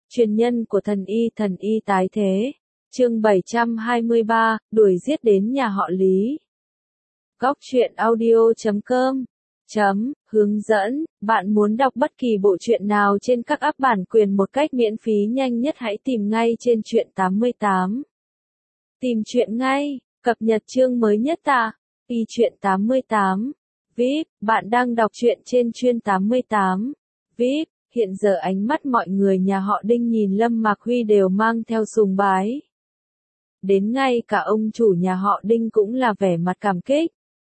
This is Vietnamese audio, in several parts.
Truyền nhân của thần y tái thế. Chương 723, đuổi giết đến nhà họ Lý. Góc truyện audio.com Hướng dẫn, bạn muốn đọc bất kỳ bộ truyện nào trên các app bản quyền một cách miễn phí nhanh nhất hãy tìm ngay trên truyện 88. Tìm truyện ngay, cập nhật chương mới nhất tại truyện 88. VIP, bạn đang đọc truyện trên truyện 88. VIP, hiện giờ ánh mắt mọi người nhà họ Đinh nhìn Lâm Mạc Huy đều mang theo sùng bái. Đến ngay cả ông chủ nhà họ Đinh cũng là vẻ mặt cảm kích.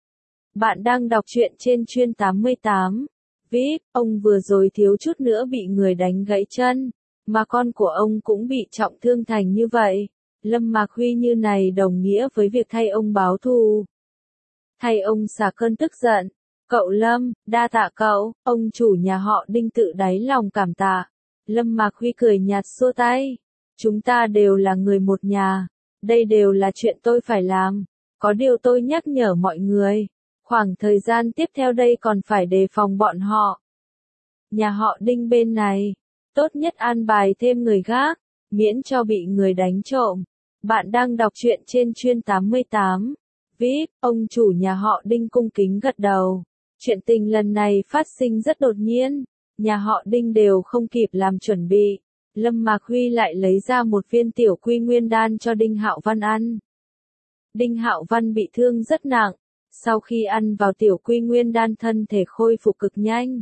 Bạn đang đọc truyện trên truyện 88. VIP, ông vừa rồi thiếu chút nữa bị người đánh gãy chân, mà con của ông cũng bị trọng thương thành như vậy. Lâm Mạc Huy như này đồng nghĩa với việc thay ông báo thù. Thay ông xả cơn tức giận. Cậu Lâm, đa tạ cậu, ông chủ nhà họ Đinh tự đáy lòng cảm tạ. Lâm Mạc Huy cười nhạt xua tay. Chúng ta đều là người một nhà. Đây đều là chuyện tôi phải làm. Có điều tôi nhắc nhở mọi người. Khoảng thời gian tiếp theo đây còn phải đề phòng bọn họ. Nhà họ Đinh bên này. Tốt nhất an bài thêm người gác. Miễn cho bị người đánh trộm. Bạn đang đọc truyện trên truyện 88. VIP, ông chủ nhà họ Đinh cung kính gật đầu. Chuyện tình lần này phát sinh rất đột nhiên. Nhà họ Đinh đều không kịp làm chuẩn bị. Lâm Mạc Huy lại lấy ra một viên tiểu quy nguyên đan cho Đinh Hạo Văn ăn. Đinh Hạo Văn bị thương rất nặng. Sau khi ăn vào tiểu quy nguyên đan thân thể khôi phục cực nhanh.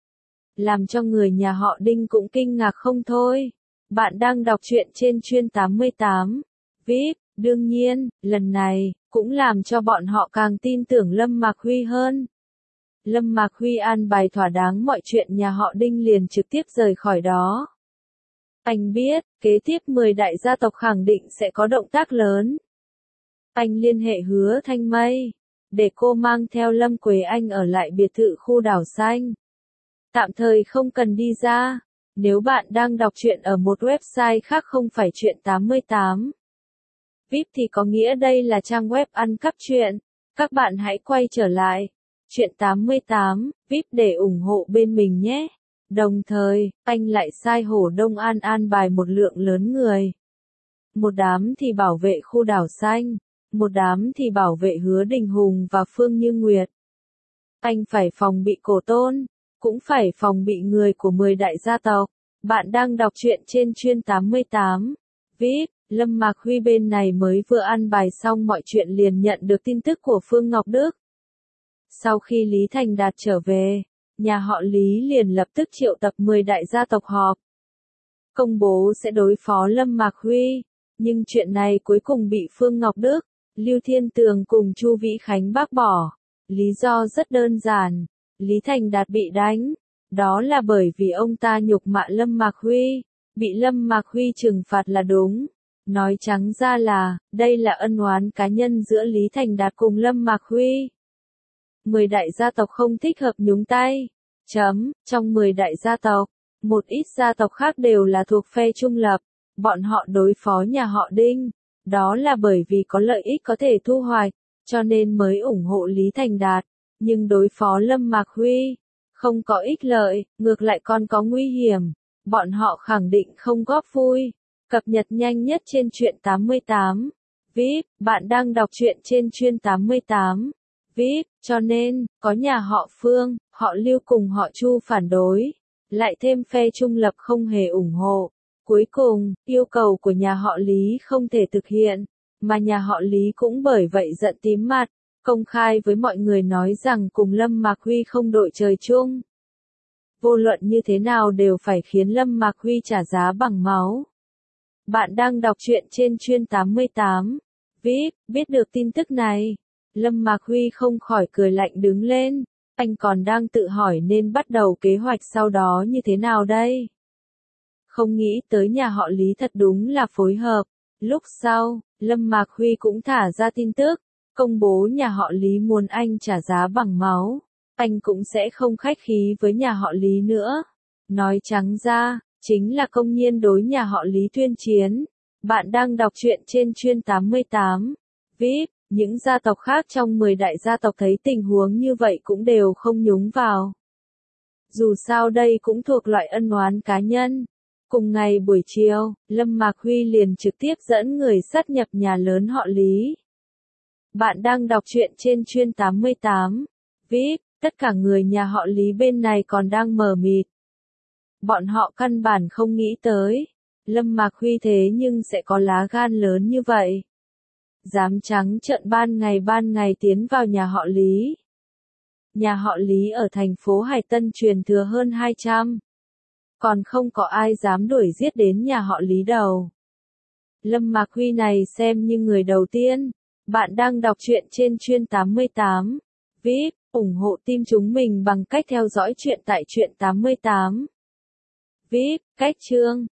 Làm cho người nhà họ Đinh cũng kinh ngạc không thôi. Bạn đang đọc truyện trên truyện 88. VIP, đương nhiên, lần này, cũng làm cho bọn họ càng tin tưởng Lâm Mạc Huy hơn. Lâm Mạc Huy an bài thỏa đáng mọi chuyện nhà họ Đinh liền trực tiếp rời khỏi đó. Anh biết, kế tiếp 10 đại gia tộc khẳng định sẽ có động tác lớn. Anh liên hệ Hứa Thanh Mây, để cô mang theo Lâm Quế Anh ở lại biệt thự khu đảo xanh. Tạm thời không cần đi ra, nếu bạn đang đọc truyện ở một website khác không phải truyện 88. VIP thì có nghĩa đây là trang web ăn cắp truyện, các bạn hãy quay trở lại. Truyện 88, VIP để ủng hộ bên mình nhé. Đồng thời, anh lại sai Hổ Đông An an bài một lượng lớn người. Một đám thì bảo vệ khu đảo xanh, một đám thì bảo vệ Hứa Đình Hùng và Phương Như Nguyệt. Anh phải phòng bị Cổ Tôn, cũng phải phòng bị người của 10 đại gia tộc. Bạn đang đọc truyện trên truyện 88. VIP, Lâm Mạc Huy bên này mới vừa an bài xong mọi chuyện liền nhận được tin tức của Phương Ngọc Đức. Sau khi Lý Thành Đạt trở về, nhà họ Lý liền lập tức triệu tập 10 đại gia tộc họp. Công bố sẽ đối phó Lâm Mạc Huy, nhưng chuyện này cuối cùng bị Phương Ngọc Đức, Lưu Thiên Tường cùng Chu Vĩ Khánh bác bỏ. Lý do rất đơn giản, Lý Thành Đạt bị đánh, đó là bởi vì ông ta nhục mạ Lâm Mạc Huy, bị Lâm Mạc Huy trừng phạt là đúng. Nói trắng ra là, đây là ân oán cá nhân giữa Lý Thành Đạt cùng Lâm Mạc Huy. 10 đại gia tộc không thích hợp nhúng tay. Trong 10 đại gia tộc, một ít gia tộc khác đều là thuộc phe trung lập. Bọn họ đối phó nhà họ Đinh. Đó là bởi vì có lợi ích có thể thu hoạch, cho nên mới ủng hộ Lý Thành Đạt. Nhưng đối phó Lâm Mạc Huy, không có ích lợi, ngược lại còn có nguy hiểm. Bọn họ khẳng định không góp vui. Cập nhật nhanh nhất trên truyện 88. VIP, bạn đang đọc truyện trên truyện 88. VIP, cho nên, có nhà họ Phương, họ Lưu cùng họ Chu phản đối. Lại thêm phe trung lập không hề ủng hộ. Cuối cùng, yêu cầu của nhà họ Lý không thể thực hiện, mà nhà họ Lý cũng bởi vậy giận tím mặt, công khai với mọi người nói rằng cùng Lâm Mạc Huy không đội trời chung. Vô luận như thế nào đều phải khiến Lâm Mạc Huy trả giá bằng máu. Bạn đang đọc truyện trên truyện 88. VIP, biết được tin tức này, Lâm Mạc Huy không khỏi cười lạnh đứng lên. Anh còn đang tự hỏi nên bắt đầu kế hoạch sau đó như thế nào đây? Không nghĩ tới nhà họ Lý thật đúng là phối hợp. Lúc sau, Lâm Mạc Huy cũng thả ra tin tức, công bố nhà họ Lý muốn anh trả giá bằng máu. Anh cũng sẽ không khách khí với nhà họ Lý nữa. Nói trắng ra, chính là công nhiên đối nhà họ Lý tuyên chiến. Bạn đang đọc truyện trên truyện 88. VIP, những gia tộc khác trong 10 đại gia tộc thấy tình huống như vậy cũng đều không nhúng vào. Dù sao đây cũng thuộc loại ân oán cá nhân. Cùng ngày buổi chiều, Lâm Mạc Huy liền trực tiếp dẫn người sát nhập nhà lớn họ Lý. Bạn đang đọc truyện trên Chuyên 88. VIP, tất cả người nhà họ Lý bên này còn đang mờ mịt. Bọn họ căn bản không nghĩ tới. Lâm Mạc Huy thế nhưng sẽ có lá gan lớn như vậy. Dám trắng trợn ban ngày tiến vào nhà họ Lý. Nhà họ Lý ở thành phố Hải Tân truyền thừa hơn 200. Còn không có ai dám đuổi giết đến nhà họ Lý đầu. Lâm Mạc Huy này xem như người đầu tiên. Bạn đang đọc truyện trên Chuyên 88. VIP, ủng hộ team chúng mình bằng cách theo dõi truyện tại Truyện 88. VIP, cách chương.